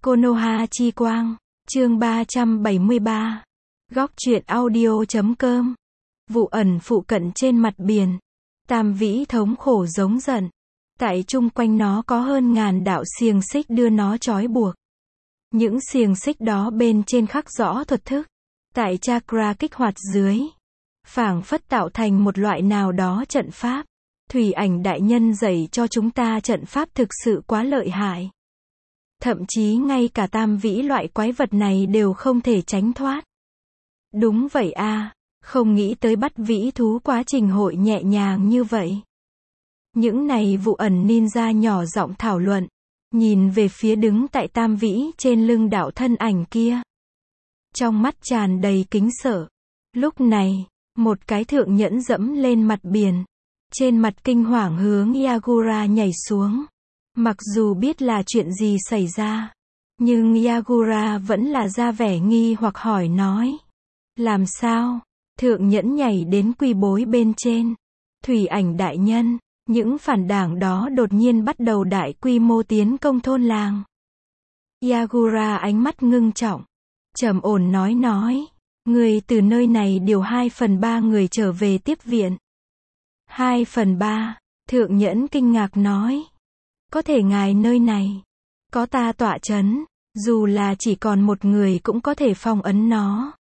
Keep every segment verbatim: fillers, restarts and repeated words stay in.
Konoha chi quang, chương ba trăm bảy mươi ba. Góc truyện audio.com. Vụ ẩn phụ cận trên mặt biển. Tam Vĩ thống khổ giống giận. Tại chung quanh nó có hơn ngàn đạo xiềng xích đưa nó trói buộc. Những xiềng xích đó bên trên khắc rõ thuật thức. Tại chakra kích hoạt dưới, phảng phất tạo thành một loại nào đó trận pháp. Thủy Ảnh đại nhân dạy cho chúng ta trận pháp thực sự quá lợi hại. Thậm chí ngay cả Tam Vĩ loại quái vật này đều không thể tránh thoát. Đúng vậy a, không nghĩ tới bắt vĩ thú quá trình hội nhẹ nhàng như vậy. Những này vụ ẩn ninja nhỏ giọng thảo luận, nhìn về phía đứng tại Tam Vĩ trên lưng đạo thân ảnh kia. Trong mắt tràn đầy kính sợ. Lúc này, một cái thượng nhẫn dẫm lên mặt biển. Trên mặt kinh hoàng hướng Yagura nhảy xuống. Mặc dù biết là chuyện gì xảy ra, nhưng Yagura vẫn là ra vẻ nghi hoặc hỏi nói. Làm sao? Thượng nhẫn nhảy đến quy bối bên trên. Thủy Ảnh đại nhân, những phản đảng đó đột nhiên bắt đầu đại quy mô tiến công thôn làng. Yagura ánh mắt ngưng trọng, trầm ổn nói nói. Người từ nơi này điều hai phần ba người trở về tiếp viện. Hai phần ba, thượng nhẫn kinh ngạc nói. Có thể ngài nơi này, có ta tọa chấn, dù là chỉ còn một người cũng có thể phong ấn nó.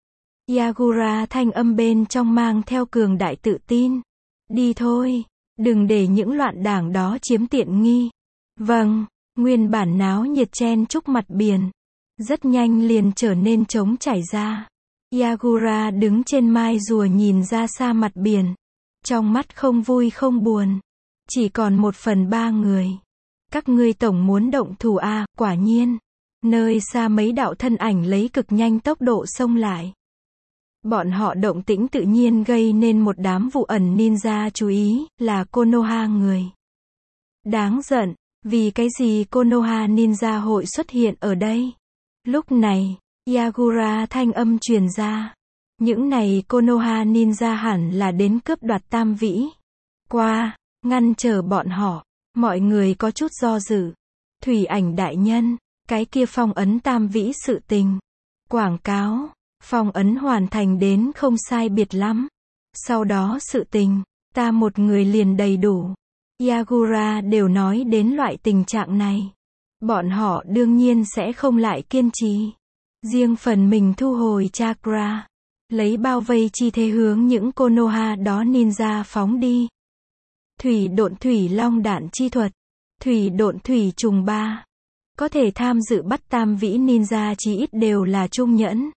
Yagura thanh âm bên trong mang theo cường đại tự tin. Đi thôi, đừng để những loạn đảng đó chiếm tiện nghi. Vâng, nguyên bản náo nhiệt chen chúc mặt biển. Rất nhanh liền trở nên trống trải ra. Yagura đứng trên mai rùa nhìn ra xa mặt biển. Trong mắt không vui không buồn. Chỉ còn một phần ba người. Các ngươi tổng muốn động thủ à, quả nhiên. Nơi xa mấy đạo thân ảnh lấy cực nhanh tốc độ xông lại. Bọn họ động tĩnh tự nhiên gây nên một đám vụ ẩn ninja chú ý, là Konoha người. Đáng giận, vì cái gì Konoha ninja hội xuất hiện ở đây? Lúc này, Yagura thanh âm truyền ra. Những này Konoha ninja hẳn là đến cướp đoạt Tam Vĩ. Qua, ngăn trở bọn họ, mọi người có chút do dự. Thủy Ảnh đại nhân, cái kia phong ấn Tam Vĩ sự tình. Quảng cáo, phong ấn hoàn thành đến không sai biệt lắm. Sau đó sự tình, ta một người liền đầy đủ. Yagura đều nói đến loại tình trạng này. Bọn họ đương nhiên sẽ không lại kiên trì. Riêng phần mình thu hồi chakra. Lấy bao vây chi thế hướng những Konoha đó ninja phóng đi. Thủy độn thủy long đạn chi thuật. Thủy độn thủy trùng ba. Có thể tham dự bắt Tam Vĩ ninja chí ít đều là trung nhẫn.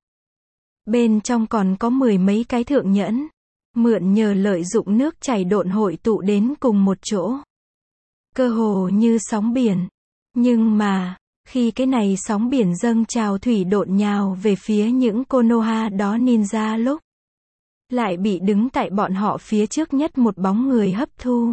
Bên trong còn có mười mấy cái thượng nhẫn. Mượn nhờ lợi dụng nước chảy độn hội tụ đến cùng một chỗ. Cơ hồ như sóng biển. Nhưng mà, khi cái này sóng biển dâng trào thủy độn nhào về phía những Konoha đó ninja lúc. Lại bị đứng tại bọn họ phía trước nhất một bóng người hấp thu.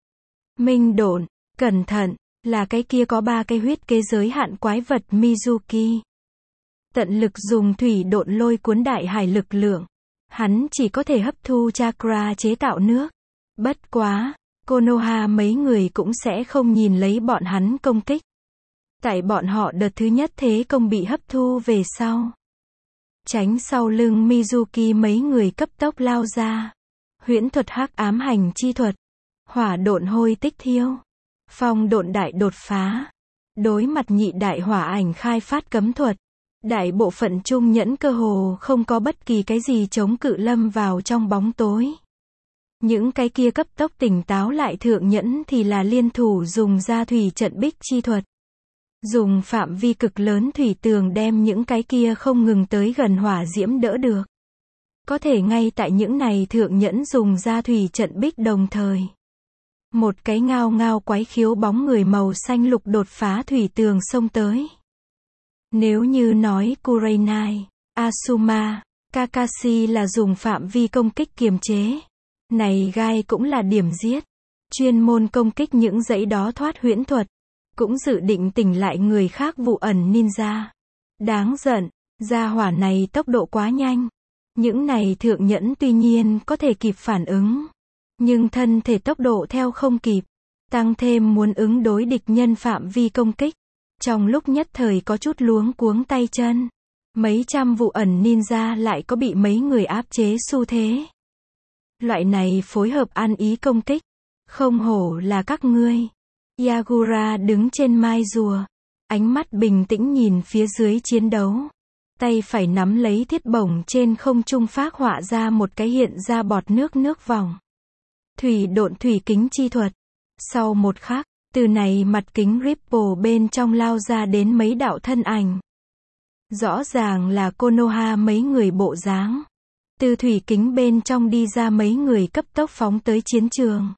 Minh độn, cẩn thận, là cái kia có ba cái huyết kế giới hạn quái vật Mizuki. Tận lực dùng thủy độn lôi cuốn đại hải lực lượng. Hắn chỉ có thể hấp thu chakra chế tạo nước. Bất quá, Konoha mấy người cũng sẽ không nhìn lấy bọn hắn công kích. Tại bọn họ đợt thứ nhất thế công bị hấp thu về sau. Tránh sau lưng Mizuki mấy người cấp tốc lao ra. Huyễn thuật hắc ám hành chi thuật. Hỏa độn hôi tích thiêu. Phong độn đại đột phá. Đối mặt nhị đại hỏa ảnh khai phát cấm thuật. Đại bộ phận trung nhẫn cơ hồ không có bất kỳ cái gì chống cự lâm vào trong bóng tối. Những cái kia cấp tốc tỉnh táo lại thượng nhẫn thì là liên thủ dùng ra thủy trận bích chi thuật. Dùng phạm vi cực lớn thủy tường đem những cái kia không ngừng tới gần hỏa diễm đỡ được. Có thể ngay tại những này thượng nhẫn dùng ra thủy trận bích đồng thời. Một cái ngao ngao quái khiếu bóng người màu xanh lục đột phá thủy tường xông tới. Nếu như nói Kurenai, Asuma, Kakashi là dùng phạm vi công kích kiềm chế. Này gai cũng là điểm giết. Chuyên môn công kích những dãy đó thoát huyễn thuật. Cũng dự định tỉnh lại người khác vụ ẩn ninja. Đáng giận, gia hỏa này tốc độ quá nhanh. Những này thượng nhẫn tuy nhiên có thể kịp phản ứng. Nhưng thân thể tốc độ theo không kịp. Tăng thêm muốn ứng đối địch nhân phạm vi công kích. Trong lúc nhất thời có chút luống cuống tay chân. Mấy trăm vụ ẩn ninja lại có bị mấy người áp chế xu thế. Loại này phối hợp ăn ý công kích. Không hổ là các ngươi. Yagura đứng trên mai rùa. Ánh mắt bình tĩnh nhìn phía dưới chiến đấu. Tay phải nắm lấy thiết bổng trên không trung phác họa ra một cái hiện ra bọt nước nước vòng. Thủy độn thủy kính chi thuật. Sau một khắc, từ này mặt kính Ripple bên trong lao ra đến mấy đạo thân ảnh. Rõ ràng là Konoha mấy người bộ dáng. Từ thủy kính bên trong đi ra mấy người cấp tốc phóng tới chiến trường.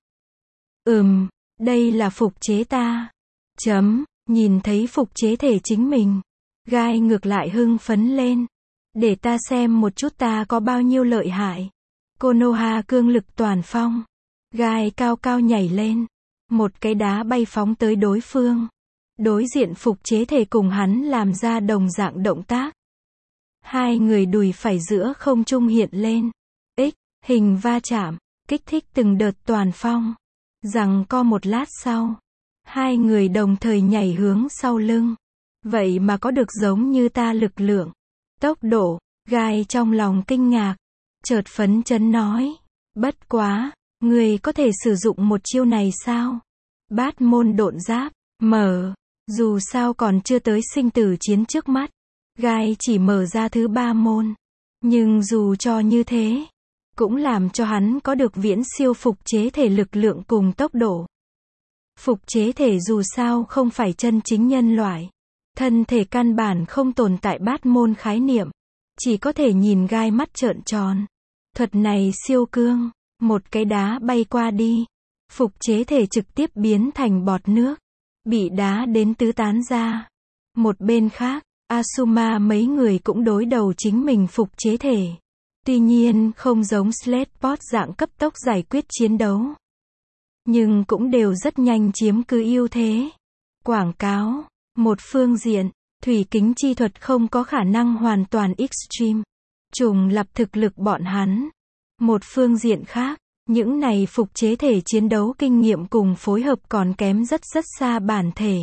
Ừm, đây là phục chế ta. Chấm, nhìn thấy phục chế thể chính mình. Gai ngược lại hưng phấn lên. Để ta xem một chút ta có bao nhiêu lợi hại. Konoha cương lực toàn phong. Gai cao cao nhảy lên. Một cái đá bay phóng tới đối phương. Đối diện phục chế thể cùng hắn làm ra đồng dạng động tác. Hai người đùi phải giữa không trung hiện lên. X, hình va chạm, kích thích từng đợt toàn phong. Rằng co một lát sau. Hai người đồng thời nhảy hướng sau lưng. Vậy mà có được giống như ta lực lượng. Tốc độ, Gai trong lòng kinh ngạc. Chợt phấn chấn nói. Bất quá, người có thể sử dụng một chiêu này sao? Bát môn độn giáp, mở. Dù sao còn chưa tới sinh tử chiến trước mắt. Gai chỉ mở ra thứ ba môn. Nhưng dù cho như thế, cũng làm cho hắn có được viễn siêu phục chế thể lực lượng cùng tốc độ. Phục chế thể dù sao không phải chân chính nhân loại. Thân thể căn bản không tồn tại bát môn khái niệm. Chỉ có thể nhìn Gai mắt trợn tròn. Thuật này siêu cương. Một cái đá bay qua đi. Phục chế thể trực tiếp biến thành bọt nước. Bị đá đến tứ tán ra. Một bên khác, Asuma mấy người cũng đối đầu chính mình phục chế thể. Tuy nhiên không giống Sledpot dạng cấp tốc giải quyết chiến đấu. Nhưng cũng đều rất nhanh chiếm cứ ưu thế. Quảng cáo. Một phương diện, thủy kính chi thuật không có khả năng hoàn toàn extreme. Trùng lập thực lực bọn hắn. Một phương diện khác, những này phục chế thể chiến đấu kinh nghiệm cùng phối hợp còn kém rất rất xa bản thể.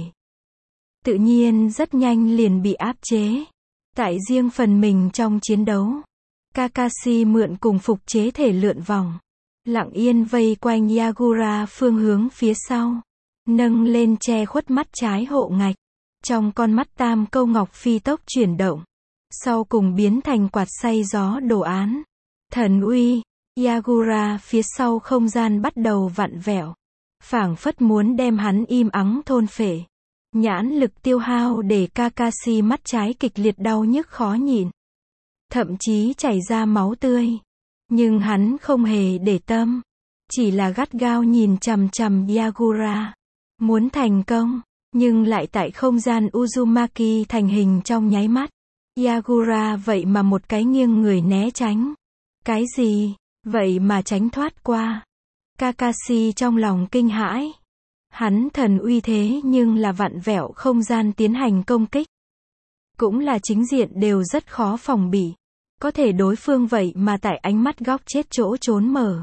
Tự nhiên rất nhanh liền bị áp chế. Tại riêng phần mình trong chiến đấu, Kakashi mượn cùng phục chế thể lượn vòng. Lặng yên vây quanh Yagura phương hướng phía sau. Nâng lên che khuất mắt trái hộ ngạch. Trong con mắt tam câu ngọc phi tốc chuyển động. Sau cùng biến thành quạt xay gió đồ án. Thần uy. Yagura phía sau không gian bắt đầu vặn vẹo. Phảng phất muốn đem hắn im ắng thôn phệ. Nhãn lực tiêu hao để Kakashi mắt trái kịch liệt đau nhức khó nhịn. Thậm chí chảy ra máu tươi. Nhưng hắn không hề để tâm. Chỉ là gắt gao nhìn chằm chằm Yagura. Muốn thành công. Nhưng lại tại không gian Uzumaki thành hình trong nháy mắt. Yagura vậy mà một cái nghiêng người né tránh. Cái gì? Vậy mà tránh thoát qua. Kakashi trong lòng kinh hãi. Hắn thần uy thế nhưng là vặn vẹo không gian tiến hành công kích. Cũng là chính diện đều rất khó phòng bị. Có thể đối phương vậy mà tại ánh mắt góc chết chỗ trốn mở.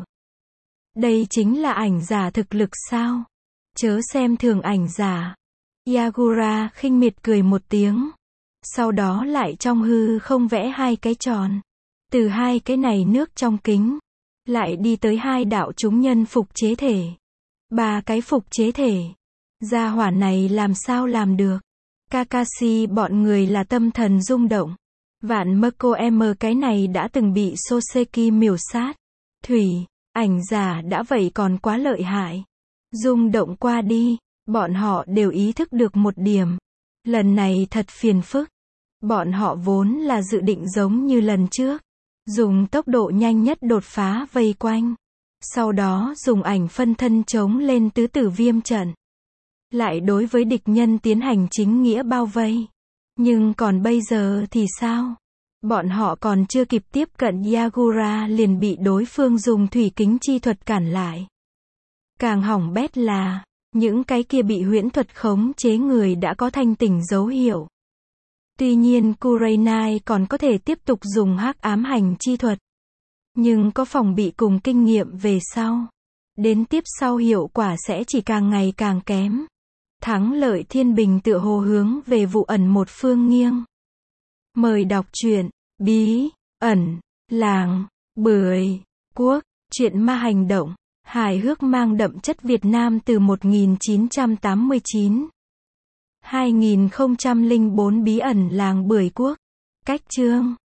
Đây chính là ảnh giả thực lực sao? Chớ xem thường ảnh giả. Yagura khinh miệt cười một tiếng. Sau đó lại trong hư không vẽ hai cái tròn. Từ hai cái này nước trong kính. Lại đi tới hai đạo chúng nhân phục chế thể. Ba cái phục chế thể. Gia hỏa này làm sao làm được. Kakashi bọn người là tâm thần rung động. Vạn Mako M cái này đã từng bị Soseki miểu sát. Thủy, ảnh giả đã vậy còn quá lợi hại. Rung động qua đi, bọn họ đều ý thức được một điểm. Lần này thật phiền phức. Bọn họ vốn là dự định giống như lần trước. Dùng tốc độ nhanh nhất đột phá vây quanh. Sau đó dùng ảnh phân thân chống lên tứ tử viêm trận. Lại đối với địch nhân tiến hành chính nghĩa bao vây. Nhưng còn bây giờ thì sao? Bọn họ còn chưa kịp tiếp cận Yagura liền bị đối phương dùng thủy kính chi thuật cản lại. Càng hỏng bét là, những cái kia bị huyễn thuật khống chế người đã có thanh tỉnh dấu hiệu. Tuy nhiên Kurenai còn có thể tiếp tục dùng hắc ám hành chi thuật. Nhưng có phòng bị cùng kinh nghiệm về sau. Đến tiếp sau hiệu quả sẽ chỉ càng ngày càng kém. Thắng lợi thiên bình tựa hồ hướng về vụ ẩn một phương nghiêng. Mời đọc truyện Bí ẩn làng Bưởi Quốc, truyện ma hành động, hài hước mang đậm chất Việt Nam từ một nghìn chín trăm tám mươi chín. hai nghìn không trăm lẻ bốn Bí ẩn làng Bưởi Quốc. Cách chương